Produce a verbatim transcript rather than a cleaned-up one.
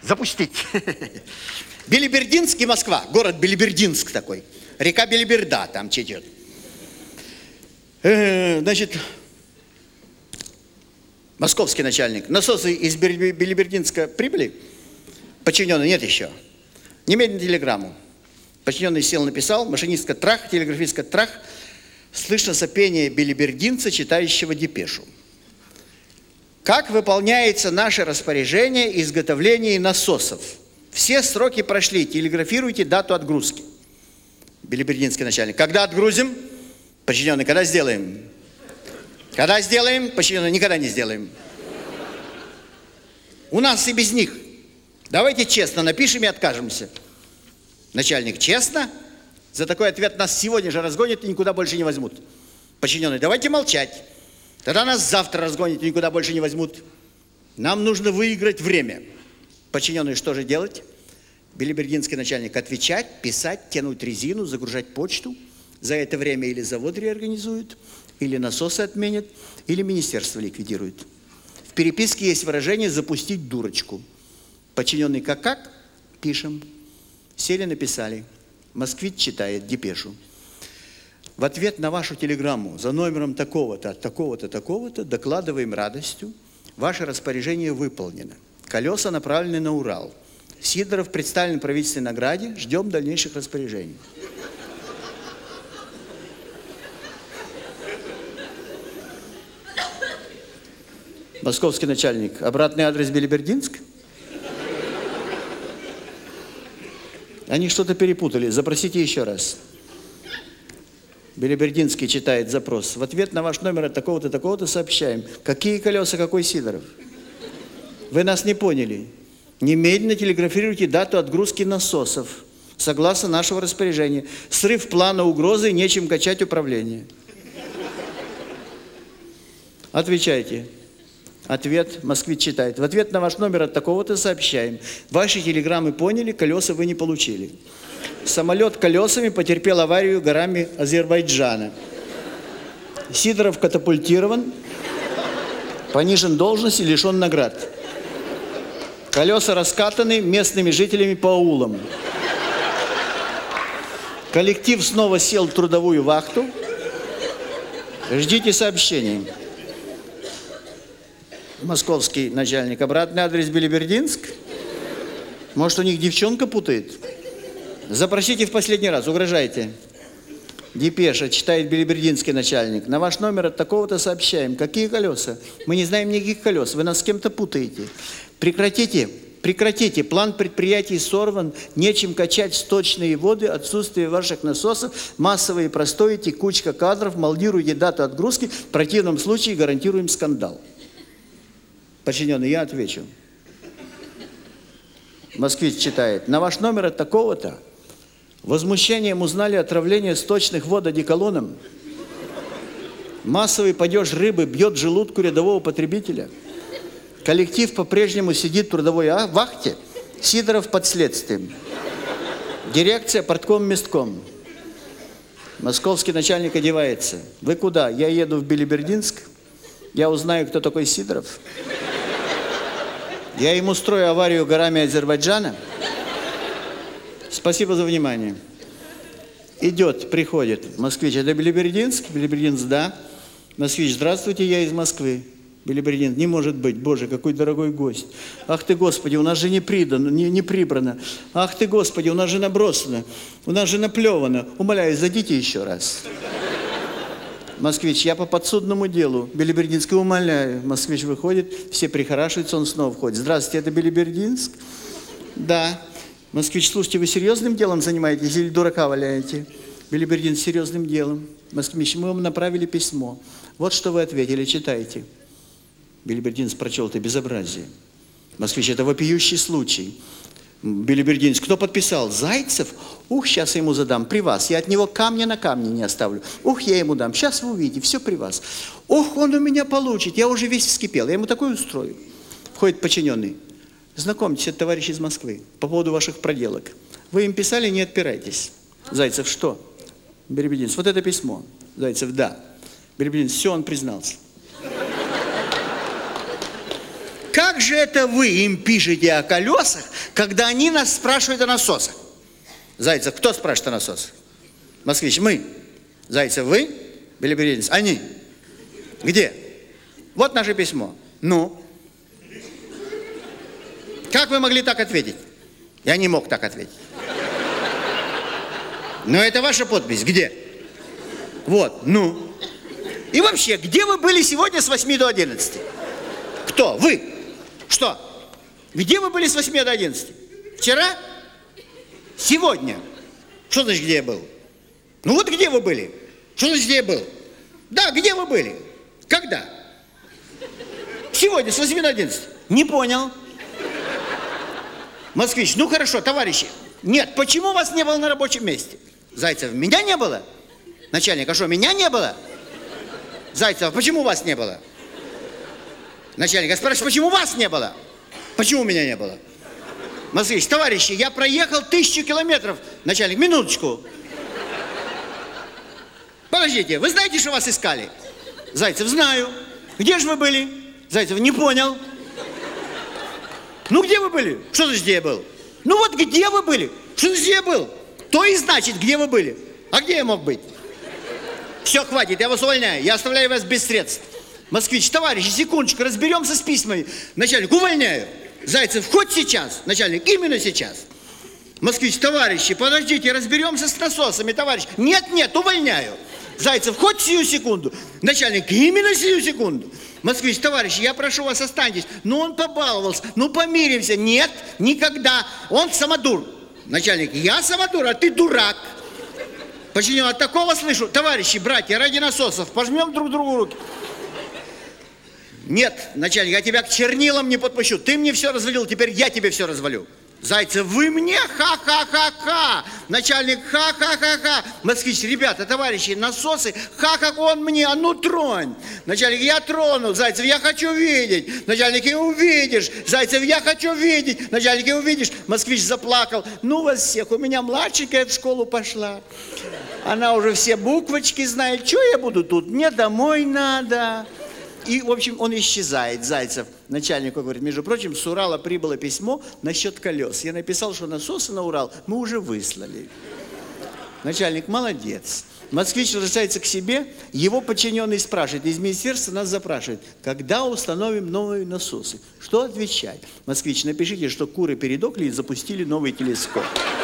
запустить. Белибердинск и Москва. Город Белибердинск такой. Река Белиберда там течет. Э, значит, московский начальник. Насосы из Белибердинска прибыли? Подчиненный, нет еще. Немедленно телеграмму. Подчиненный сел, написал. Машинистка трах, телеграфистка трах. Слышно сопение белибердинца, читающего депешу. Как выполняется наше распоряжение изготовления насосов? Все сроки прошли. Телеграфируйте дату отгрузки. Белибердинский начальник. Когда отгрузим? Подчиненный. Когда сделаем? Когда сделаем? Подчиненный. Никогда не сделаем. У нас и без них. Давайте честно напишем и откажемся. Начальник. Честно? За такой ответ нас сегодня же разгонят и никуда больше не возьмут. Подчиненный. Давайте молчать. Тогда нас завтра разгонят и никуда больше не возьмут. Нам нужно выиграть время. Подчиненный. Что же делать? Белибердинский начальник. Отвечать, писать, тянуть резину, загружать почту. За это время или завод реорганизуют, или насосы отменят, или министерство ликвидируют. В переписке есть выражение «запустить дурочку». Подчиненный как-как? Пишем. Сели, написали. Москвич читает депешу. В ответ на вашу телеграмму за номером такого-то, такого-то, такого-то докладываем радостью. Ваше распоряжение выполнено. Колеса направлены на Урал. Сидоров представлен правительственной награде. Ждем дальнейших распоряжений. Московский начальник. Обратный адрес Белибердинск? Они что-то перепутали. Запросите еще раз. Белибердинский читает запрос. В ответ на ваш номер от такого-то, такого-то сообщаем. Какие колеса, какой Сидоров? Вы нас не поняли. Немедленно телеграфируйте дату отгрузки насосов. Согласно нашего распоряжения. Срыв плана угрозы, нечем качать управление. Отвечайте. Ответ москвич читает. В ответ на ваш номер от такого-то сообщаем. Ваши телеграммы поняли, колеса вы не получили. Самолет колесами потерпел аварию горами Азербайджана. Сидоров катапультирован, понижен должность и лишен наград. Колеса раскатаны местными жителями по аулам. Коллектив снова сел в трудовую вахту. Ждите сообщений. Московский начальник. Обратный адрес Белибердинск? Может, у них девчонка путает? Запросите в последний раз, угрожайте. Депеша, читает белибердинский начальник. На ваш номер от такого-то сообщаем. Какие колеса? Мы не знаем никаких колес. Вы нас с кем-то путаете. Прекратите, прекратите. План предприятий сорван. Нечем качать сточные воды. Отсутствие ваших насосов. Массовые простои, текучка кадров. Молдируйте дату отгрузки. В противном случае гарантируем скандал. Подчиненный, я отвечу. Москвич читает. На ваш номер от такого-то возмущением узнали отравление сточных вод одеколоном. Массовый падеж рыбы бьет желудку рядового потребителя. Коллектив по-прежнему сидит в трудовой вахте. Сидоров под следствием. Дирекция портком-местком. Московский начальник одевается. Вы куда? Я еду в Белибердинск. Я узнаю, кто такой Сидоров. Я ему устрою аварию горами Азербайджана. Спасибо за внимание. Идет, приходит. Москвич, это Белибердинск? Белибердинск, да. Москвич, здравствуйте, я из Москвы. Белибердинск, не может быть. Боже, какой дорогой гость. Ах ты, Господи, у нас же не придано, не, не прибрано. Ах ты, Господи, у нас же набросано. У нас же наплевано. Умоляю, зайдите еще раз. Москвич, я по подсудному делу. Белибердинск, умоляю. Москвич выходит, все прихорашиваются, он снова входит. Здравствуйте, это Белибердинск? Да. Москвич, слушайте, вы серьезным делом занимаетесь или дурака валяете? Белибердинск, серьезным делом. Москвич, мы вам направили письмо. Вот что вы ответили, читайте. Белибердинск прочел это безобразие. Москвич, это вопиющий случай. Белибердинск, кто подписал? Зайцев? Ух, сейчас я ему задам, при вас. Я от него камня на камне не оставлю. Ух, я ему дам, сейчас вы увидите, все при вас. Ох, он у меня получит, я уже весь вскипел, я ему такой устрою. Входит подчиненный. Знакомьтесь, это товарищ из Москвы, по поводу ваших проделок. Вы им писали, не отпирайтесь. Зайцев, что? Белибердинск, вот это письмо. Зайцев, да. Белибердинск, все, он признался. Как же это вы им пишете о колесах, когда они нас спрашивают о насосах? Зайцев, кто спрашивает о насосах? Москвич, мы. Зайцев, вы? Белибердинец, они. Где? Вот наше письмо. Ну? Как вы могли так ответить? Я не мог так ответить. Но это ваша подпись. Где? Вот. Ну? И вообще, где вы были сегодня с восьми до одиннадцати? Кто? Вы? Что? Где вы были с восьми до одиннадцати? Вчера? Сегодня? Что значит, где я был? Ну вот где вы были? Что значит, где я был? Да, где вы были? Когда? Сегодня с восьми до одиннадцати. Не понял. Москвич, ну хорошо, товарищи. Нет, почему вас не было на рабочем месте? Зайцев, меня не было? Начальник, а что, меня не было? Зайцев, почему вас не было? Начальник, я спрашиваю, почему вас не было? Почему меня не было? Москвич, товарищи, я проехал тысячу километров. Начальник, минуточку. Подождите, вы знаете, что вас искали? Зайцев, знаю. Где же вы были? Зайцев, не понял. Ну, где вы были? Что значит, где я был? Ну, вот где вы были? Что значит, где я был? То и значит, где вы были. А где я мог быть? Все, хватит, я вас увольняю. Я оставляю вас без средств. Москвич, товарищи, секундочку, разберемся с письмами. Начальник, увольняю. Зайцев, хоть сейчас. Начальник, именно сейчас. Москвич, товарищи, подождите, разберемся с насосами, товарищ. Нет, нет, увольняю. Зайцев, хоть сию секунду. Начальник, именно сию секунду. Москвич, товарищи, я прошу вас, останьтесь. Ну, он побаловался, ну, помиримся. Нет, никогда. Он самодур. Начальник, я самодур, а ты дурак. Почему от такого слышу? Товарищи, братья, ради насосов, пожмем друг другу руки. Нет, начальник, я тебя к чернилам не подпущу. Ты мне все развалил, теперь я тебе все развалю. Зайцев, вы мне? Ха-ха-ха-ха. Начальник, ха-ха-ха-ха. Москвич, ребята, товарищи, насосы, ха-ха, он мне, а ну тронь. Начальник, я трону. Зайцев, я хочу видеть. Начальник, и увидишь. Зайцев, я хочу видеть. Начальник, и увидишь. Москвич заплакал. Ну вас всех, у меня младшенькая в школу пошла. Она уже все буквочки знает. Что я буду тут? Мне домой надо. И, в общем, он исчезает, Зайцев. Начальнику говорит, между прочим, с Урала прибыло письмо насчет колес. Я написал, что насосы на Урал мы уже выслали. Начальник, молодец. Москвич возвращается к себе, его подчиненный спрашивает, из министерства нас запрашивают, когда установим новые насосы? Что отвечать? Москвич, напишите, что куры передохли и запустили новый телескоп.